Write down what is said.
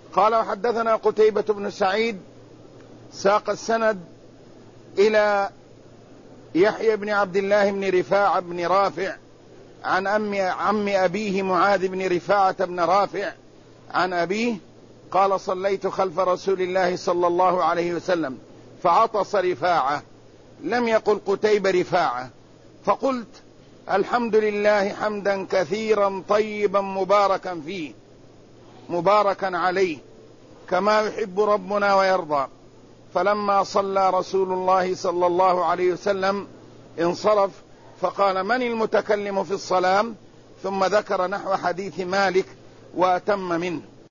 قال وحدثنا قتيبة بن سعيد ساق السند إلى يحيى بن عبد الله بن رفاعة بن رافع عن عم أبيه معاذ بن رفاعة بن رافع عن أبيه قال صليت خلف رسول الله صلى الله عليه وسلم فعطس رفاعة، لم يقل قتيبة رفاعة، فقلت الحمد لله حمدا كثيرا طيبا مباركا فيه مباركا عليه كما يحب ربنا ويرضى. فلما صلى رسول الله صلى الله عليه وسلم انصرف فقال من المتكلم في الصلاة، ثم ذكر نحو حديث مالك وأتم منه.